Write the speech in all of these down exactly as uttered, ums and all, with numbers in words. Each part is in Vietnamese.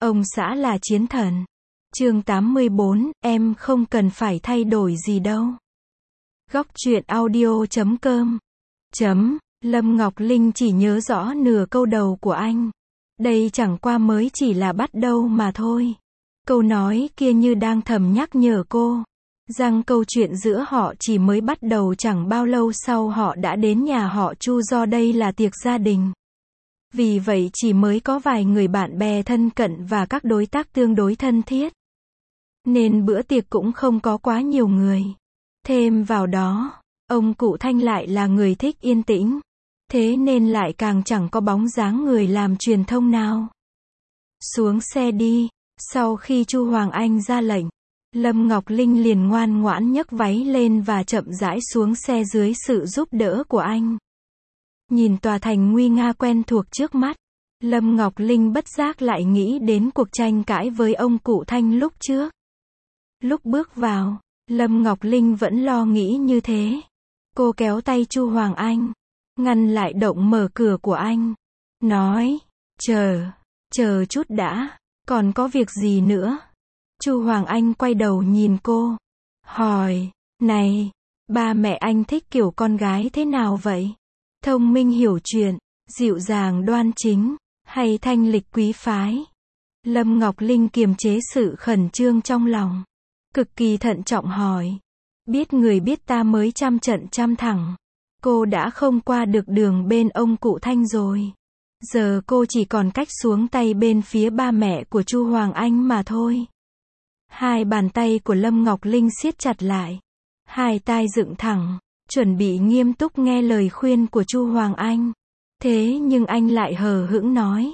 Ông xã là chiến thần. Chương tám mươi bốn, em không cần phải thay đổi gì đâu. Góc truyện audio chấm com. Chấm, Lâm Ngọc Linh chỉ nhớ rõ nửa câu đầu của anh. Đây chẳng qua mới chỉ là bắt đầu mà thôi. Câu nói kia như đang thầm nhắc nhở cô, rằng câu chuyện giữa họ chỉ mới bắt đầu chẳng bao lâu sau họ đã đến nhà họ Chu, do đây là tiệc gia đình. Vì vậy chỉ mới có vài người bạn bè thân cận và các đối tác tương đối thân thiết. Nên bữa tiệc cũng không có quá nhiều người. Thêm vào đó, ông cụ Thanh lại là người thích yên tĩnh. Thế nên lại càng chẳng có bóng dáng người làm truyền thông nào. Xuống xe đi. Sau khi Chu Hoàng Anh ra lệnh, Lâm Ngọc Linh liền ngoan ngoãn nhấc váy lên và chậm rãi xuống xe dưới sự giúp đỡ của anh. Nhìn tòa thành nguy nga quen thuộc trước mắt, Lâm Ngọc Linh bất giác lại nghĩ đến cuộc tranh cãi với ông cụ Thanh lúc trước. Lúc bước vào, Lâm Ngọc Linh vẫn lo nghĩ như thế. Cô kéo tay Chu Hoàng Anh, ngăn lại động mở cửa của anh, nói, chờ, chờ chút đã, còn có việc gì nữa? Chu Hoàng Anh quay đầu nhìn cô, hỏi, này, ba mẹ anh thích kiểu con gái thế nào vậy? Thông minh hiểu chuyện, dịu dàng đoan chính, hay thanh lịch quý phái? Lâm Ngọc Linh kiềm chế sự khẩn trương trong lòng, cực kỳ thận trọng hỏi. Biết người biết ta mới trăm trận trăm thẳng. Cô đã không qua được đường bên ông cụ Thanh rồi. Giờ cô chỉ còn cách xuống tay bên phía ba mẹ của Chu Hoàng Anh mà thôi. Hai bàn tay của Lâm Ngọc Linh siết chặt lại, hai tai dựng thẳng, chuẩn bị nghiêm túc nghe lời khuyên của Chu Hoàng Anh. Thế nhưng anh lại hờ hững nói,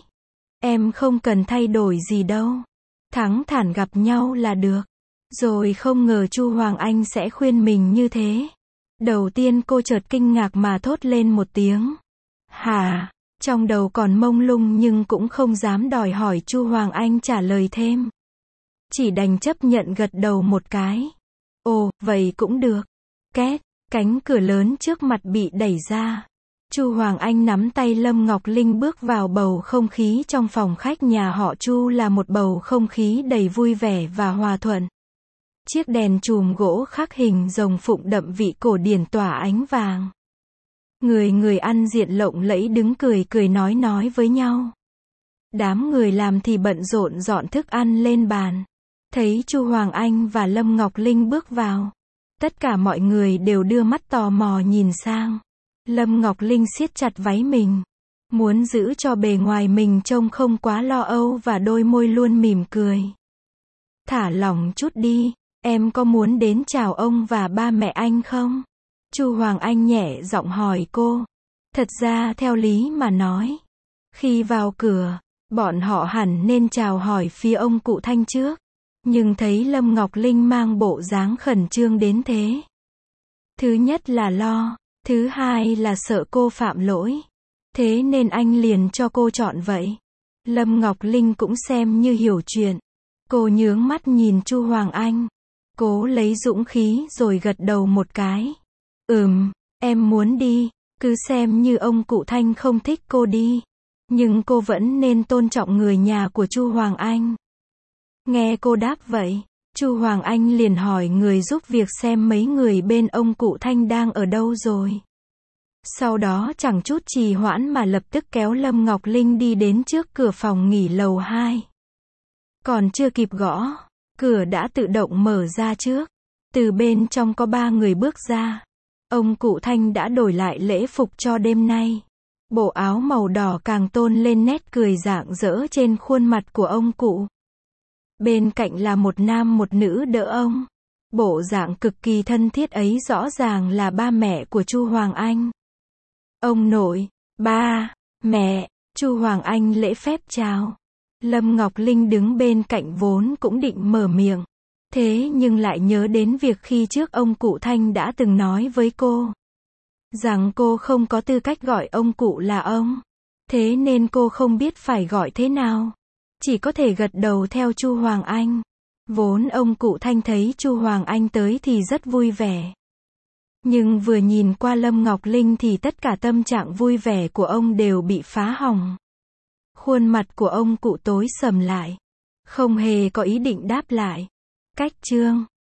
em không cần thay đổi gì đâu, thẳng thắn gặp nhau là được. Rồi không ngờ Chu Hoàng Anh sẽ khuyên mình như thế. Đầu tiên cô chợt kinh ngạc mà thốt lên một tiếng. Hả? Trong đầu còn mông lung nhưng cũng không dám đòi hỏi Chu Hoàng Anh trả lời thêm. Chỉ đành chấp nhận gật đầu một cái. Ồ, vậy cũng được. Két, cánh cửa lớn trước mặt bị đẩy ra. Chu Hoàng Anh nắm tay Lâm Ngọc Linh bước vào. Bầu không khí trong phòng khách nhà họ Chu là một bầu không khí đầy vui vẻ và hòa thuận. Chiếc đèn chùm gỗ khắc hình rồng phụng đậm vị cổ điển tỏa ánh vàng. Người người ăn diện lộng lẫy đứng cười cười nói nói với nhau. Đám người làm thì bận rộn dọn thức ăn lên bàn. Thấy Chu Hoàng Anh và Lâm Ngọc Linh bước vào, tất cả mọi người đều đưa mắt tò mò nhìn sang. Lâm Ngọc Linh siết chặt váy mình, muốn giữ cho bề ngoài mình trông không quá lo âu và đôi môi luôn mỉm cười. Thả lỏng chút đi, em có muốn đến chào ông và ba mẹ anh không? Chu Hoàng Anh nhẹ giọng hỏi cô. Thật ra theo lý mà nói, khi vào cửa, bọn họ hẳn nên chào hỏi phía ông cụ Thanh trước. Nhưng thấy Lâm Ngọc Linh mang bộ dáng khẩn trương đến thế. Thứ nhất là lo, thứ hai là sợ cô phạm lỗi. Thế nên anh liền cho cô chọn vậy. Lâm Ngọc Linh cũng xem như hiểu chuyện. Cô nhướng mắt nhìn Chu Hoàng Anh, cố lấy dũng khí rồi gật đầu một cái. Ừm, em muốn đi, cứ xem như ông cụ Thanh không thích cô đi. Nhưng cô vẫn nên tôn trọng người nhà của Chu Hoàng Anh. Nghe cô đáp vậy, Chu Hoàng Anh liền hỏi người giúp việc xem mấy người bên ông cụ Thanh đang ở đâu rồi. Sau đó chẳng chút trì hoãn mà lập tức kéo Lâm Ngọc Linh đi đến trước cửa phòng nghỉ lầu hai. Còn chưa kịp gõ, cửa đã tự động mở ra trước. Từ bên trong có ba người bước ra. Ông cụ Thanh đã đổi lại lễ phục cho đêm nay. Bộ áo màu đỏ càng tôn lên nét cười rạng rỡ trên khuôn mặt của ông cụ. Bên cạnh là một nam một nữ đỡ ông. Bộ dạng cực kỳ thân thiết ấy rõ ràng là ba mẹ của Chu Hoàng Anh. Ông nội, ba, mẹ, Chu Hoàng Anh lễ phép chào. Lâm Ngọc Linh đứng bên cạnh vốn cũng định mở miệng. Thế nhưng lại nhớ đến việc khi trước ông cụ Thanh đã từng nói với cô rằng cô không có tư cách gọi ông cụ là ông. Thế nên cô không biết phải gọi thế nào. Chỉ có thể gật đầu theo Chu Hoàng Anh. Vốn ông cụ Thanh thấy Chu Hoàng Anh tới thì rất vui vẻ. Nhưng vừa nhìn qua Lâm Ngọc Linh thì tất cả tâm trạng vui vẻ của ông đều bị phá hỏng. Khuôn mặt của ông cụ tối sầm lại. Không hề có ý định đáp lại. Cách chương